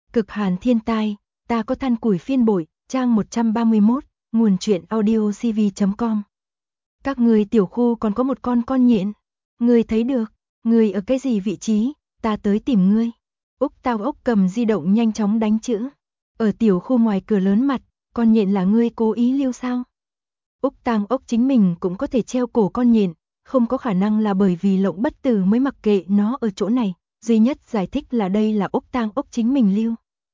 Cực hàn thiên tai, ta có than củi phiên bội, trang 131, nguồn truyện audiocv.com. Các người tiểu khu còn có một con nhện. Ngươi thấy được, ngươi ở cái gì vị trí, ta tới tìm ngươi. Úc Tang Ốc cầm di động nhanh chóng đánh chữ. Ở tiểu khu ngoài cửa lớn mặt, con nhện là ngươi cố ý lưu sao? Úc Tang Ốc chính mình cũng có thể treo cổ con nhện, không có khả năng là bởi vì Lộng Bất Tử mới mặc kệ nó ở chỗ này, duy nhất giải thích là đây là Úc Tang Ốc chính mình lưu.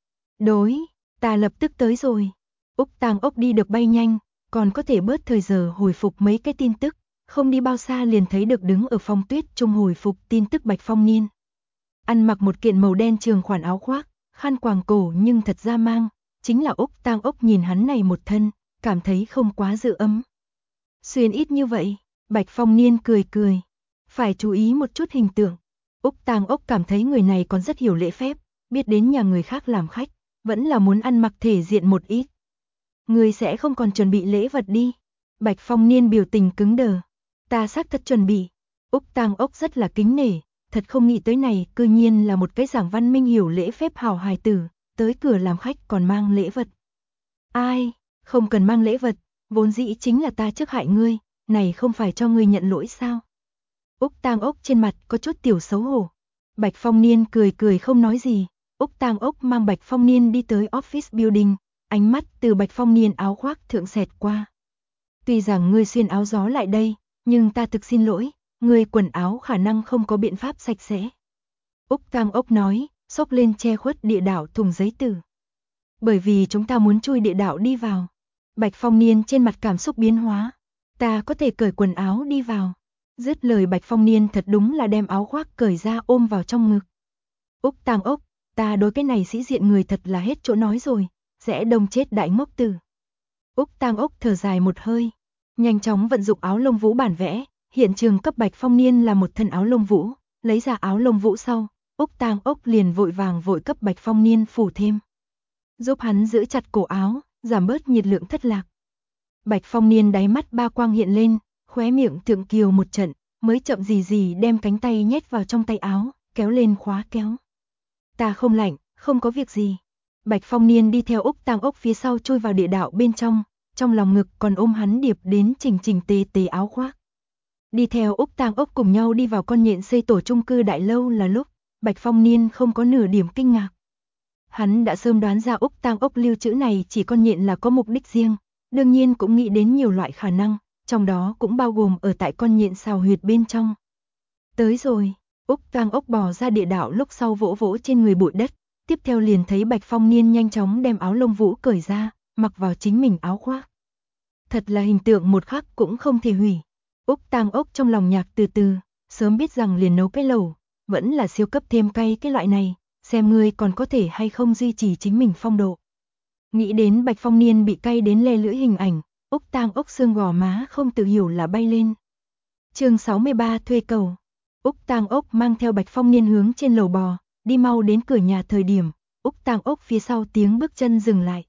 Đối, ta lập tức tới rồi. Úc Tang Ốc đi được bay nhanh, còn có thể bớt thời giờ hồi phục mấy cái tin tức, không đi bao xa liền thấy được đứng ở phong tuyết trung hồi phục tin tức Bạch Phong Niên. Ăn mặc một kiện màu đen trường khoản áo khoác, khăn quàng cổ nhưng thật ra mang, chính là Úc Tang Ốc nhìn hắn này một thân, cảm thấy không quá dự ấm. Xuyên ít như vậy, Bạch Phong Niên cười cười, phải chú ý một chút hình tượng. Úc Tang Ốc cảm thấy người này còn rất hiểu lễ phép, biết đến nhà người khác làm khách, vẫn là muốn ăn mặc thể diện một ít. Người sẽ không còn chuẩn bị lễ vật đi. Bạch Phong Niên biểu tình cứng đờ. Ta xác thật chuẩn bị. Úc Tang Ốc rất là kính nể, thật không nghĩ tới này cư nhiên là một cái giảng văn minh hiểu lễ phép hảo hài tử, tới cửa làm khách còn mang lễ vật. Ai, không cần mang lễ vật, vốn dĩ chính là ta trước hại ngươi, này không phải cho ngươi nhận lỗi sao? Úc Tang Ốc trên mặt có chút tiểu xấu hổ. Bạch Phong Niên cười cười không nói gì. Úc Tang Ốc mang Bạch Phong Niên đi tới office building, ánh mắt từ Bạch Phong Niên áo khoác thượng xẹt qua. Tuy rằng ngươi xuyên áo gió lại đây, nhưng ta thực xin lỗi, ngươi quần áo khả năng không có biện pháp sạch sẽ. Úc Tang Ốc nói, xốc lên che khuất địa đạo thùng giấy từ. Bởi vì chúng ta muốn chui địa đạo đi vào. Bạch Phong Niên trên mặt cảm xúc biến hóa. Ta có thể cởi quần áo đi vào. Dứt lời Bạch Phong Niên thật đúng là đem áo khoác cởi ra ôm vào trong ngực. Úc Tang Ốc, ta đối cái này sĩ diện người thật là hết chỗ nói rồi, sẽ đông chết đại ngốc tử. Úc Tang Ốc thở dài một hơi, nhanh chóng vận dụng áo lông vũ bản vẽ, hiện trường cấp Bạch Phong Niên là một thân áo lông vũ, lấy ra áo lông vũ sau, Úc Tang Ốc liền vội cấp Bạch Phong Niên phủ thêm. Giúp hắn giữ chặt cổ áo, giảm bớt nhiệt lượng thất lạc. Bạch Phong Niên đáy mắt ba quang hiện lên, khóe miệng thượng kiều một trận, mới chậm gì đem cánh tay nhét vào trong tay áo, kéo lên khóa kéo. Ta không lạnh, không có việc gì. Bạch Phong Niên đi theo Úc Tang Ốc phía sau chui vào địa đạo bên trong lòng ngực còn ôm hắn điệp đến chỉnh tề áo khoác. Đi theo Úc Tang Ốc cùng nhau đi vào con nhện xây tổ chung cư đại lâu là lúc, Bạch Phong Niên không có nửa điểm kinh ngạc. Hắn đã sớm đoán ra Úc Tang Ốc lưu trữ này chỉ con nhện là có mục đích riêng, đương nhiên cũng nghĩ đến nhiều loại khả năng, trong đó cũng bao gồm ở tại con nhện xào huyệt bên trong. Tới rồi, Úc Tang Ốc bò ra địa đạo lúc sau vỗ vỗ trên người bụi đất, tiếp theo liền thấy Bạch Phong Niên nhanh chóng đem áo lông vũ cởi ra, mặc vào chính mình áo khoác. Thật là hình tượng một khắc cũng không thể hủy. Úc Tang Ốc trong lòng nhạc từ, sớm biết rằng liền nấu cái lẩu, vẫn là siêu cấp thêm cay cái loại này, xem ngươi còn có thể hay không duy trì chính mình phong độ. Nghĩ đến Bạch Phong Niên bị cay đến le lưỡi hình ảnh, Úc Tang Ốc xương gò má không tự hiểu là bay lên. Chương 63 thuê cầu. Úc Tang Ốc mang theo Bạch Phong Niên hướng trên lầu bò, đi mau đến cửa nhà thời điểm, Úc Tang Ốc phía sau tiếng bước chân dừng lại.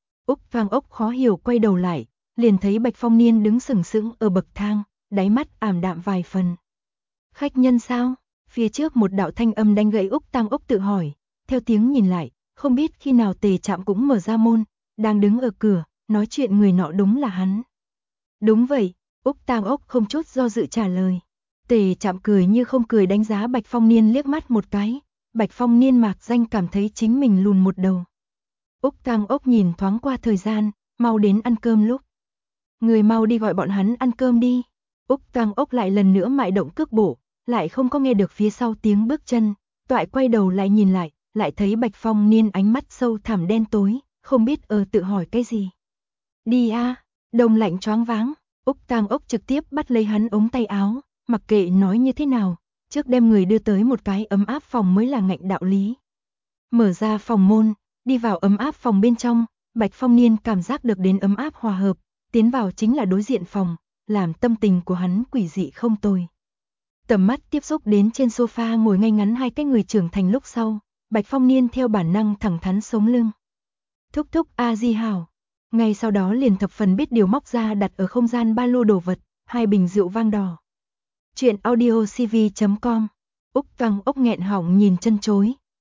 Úc Tang Ốc khó hiểu quay đầu lại, liền thấy Bạch Phong Niên đứng sừng sững ở bậc thang, đáy mắt ảm đạm vài phần. Khách nhân sao? Phía trước một đạo thanh âm đánh gãy Úc Tang Ốc tự hỏi, theo tiếng nhìn lại, không biết khi nào Tề Trạm cũng mở ra môn, đang đứng ở cửa, nói chuyện người nọ đúng là hắn. Đúng vậy, Úc Tang Ốc không chút do dự trả lời. Tề Trạm cười như không cười đánh giá Bạch Phong Niên liếc mắt một cái, Bạch Phong Niên mạc danh cảm thấy chính mình lùn một đầu. Úc Tang Ốc nhìn thoáng qua thời gian, mau đến ăn cơm lúc. Người mau đi gọi bọn hắn ăn cơm đi. Úc Tang Ốc lại lần nữa mại động cước bộ, lại không có nghe được phía sau tiếng bước chân, toại quay đầu lại nhìn lại thấy Bạch Phong Niên ánh mắt sâu thẳm đen tối, không biết tự hỏi cái gì. Đi a, đông lạnh choáng váng, Úc Tang Ốc trực tiếp bắt lấy hắn ống tay áo, mặc kệ nói như thế nào, trước đem người đưa tới một cái ấm áp phòng mới là ngạnh đạo lý. Mở ra phòng môn, đi vào ấm áp phòng bên trong, Bạch Phong Niên cảm giác được đến ấm áp hòa hợp, tiến vào chính là đối diện phòng, làm tâm tình của hắn quỷ dị không tồi. Tầm mắt tiếp xúc đến trên sofa ngồi ngay ngắn hai cái người trưởng thành lúc sau, Bạch Phong Niên theo bản năng thẳng thắn sống lưng. Thúc thúc a di hảo. Ngay sau đó liền thập phần biết điều móc ra đặt ở không gian ba lô đồ vật, hai bình rượu vang đỏ. Chuyện audiocv.com. Úc Tang Ốc nghẹn họng nhìn chân chối,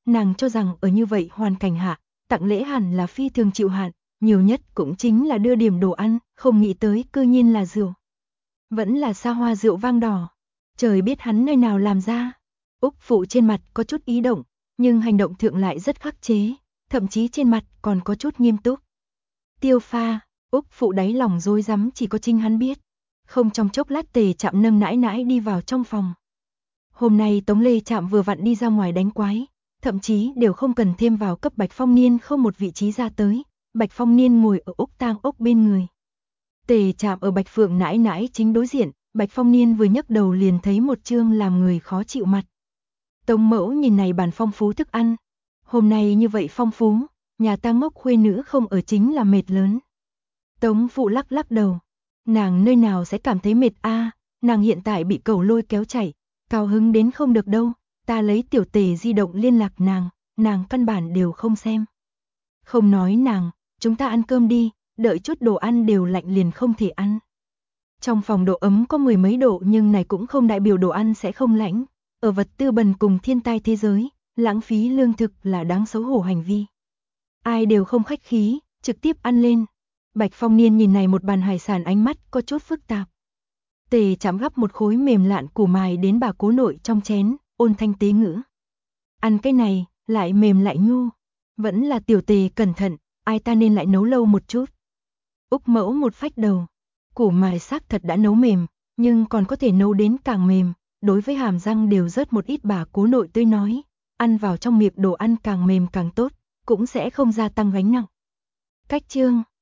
Nàng cho rằng ở như vậy hoàn cảnh hạ, tặng lễ hẳn là phi thường chịu hạn, nhiều nhất cũng chính là đưa điểm đồ ăn, không nghĩ tới cư nhiên là rượu. Vẫn là xa hoa rượu vang đỏ. Trời biết hắn nơi nào làm ra. Úc Phụ trên mặt có chút ý động, nhưng hành động thượng lại rất khắc chế, thậm chí trên mặt còn có chút nghiêm túc. Tiêu pha, Úc Phụ đáy lòng rối rắm chỉ có chính hắn biết. Không trong chốc lát Tề Trạm nâng nãi nãi đi vào trong phòng. Hôm nay Tống Lê Trạm vừa vặn đi ra ngoài đánh quái, thậm chí đều không cần thêm vào cấp Bạch Phong Niên không một vị trí ra tới, Bạch Phong Niên ngồi ở Úc Tang ốc bên người. Tề Trạm ở Bạch Phượng nãi nãi chính đối diện, Bạch Phong Niên vừa nhấc đầu liền thấy một trương làm người khó chịu mặt. Tống mẫu nhìn này bàn phong phú thức ăn, hôm nay như vậy phong phú, nhà ta ngốc khuê nữ không ở chính là mệt lớn. Tống Phụ lắc lắc đầu, nàng nơi nào sẽ cảm thấy mệt a, nàng hiện tại bị cẩu lôi kéo chạy, cao hứng đến không được đâu, ta lấy tiểu Tề di động liên lạc nàng căn bản đều không xem. Không nói nàng, chúng ta ăn cơm đi, đợi chút đồ ăn đều lạnh liền không thể ăn. Trong phòng độ ấm có mười mấy độ nhưng này cũng không đại biểu đồ ăn sẽ không lạnh. Ở vật tư bần cùng thiên tai thế giới, lãng phí lương thực là đáng xấu hổ hành vi. Ai đều không khách khí, trực tiếp ăn lên. Bạch Phong Niên nhìn này một bàn hải sản ánh mắt có chút phức tạp. Tề Trạm gắp một khối mềm lạn củ mài đến bà cố nội trong chén, ôn thanh tế ngữ. Ăn cái này, lại mềm lại nhu. Vẫn là tiểu Tề cẩn thận, ai ta nên lại nấu lâu một chút. Úc Mẫu một phách đầu. Củ mài xác thật đã nấu mềm, nhưng còn có thể nấu đến càng mềm. Đối với hàm răng đều rớt một ít bà cố nội tươi nói. Ăn vào trong miệng đồ ăn càng mềm càng tốt, cũng sẽ không gia tăng gánh nặng. Cách chương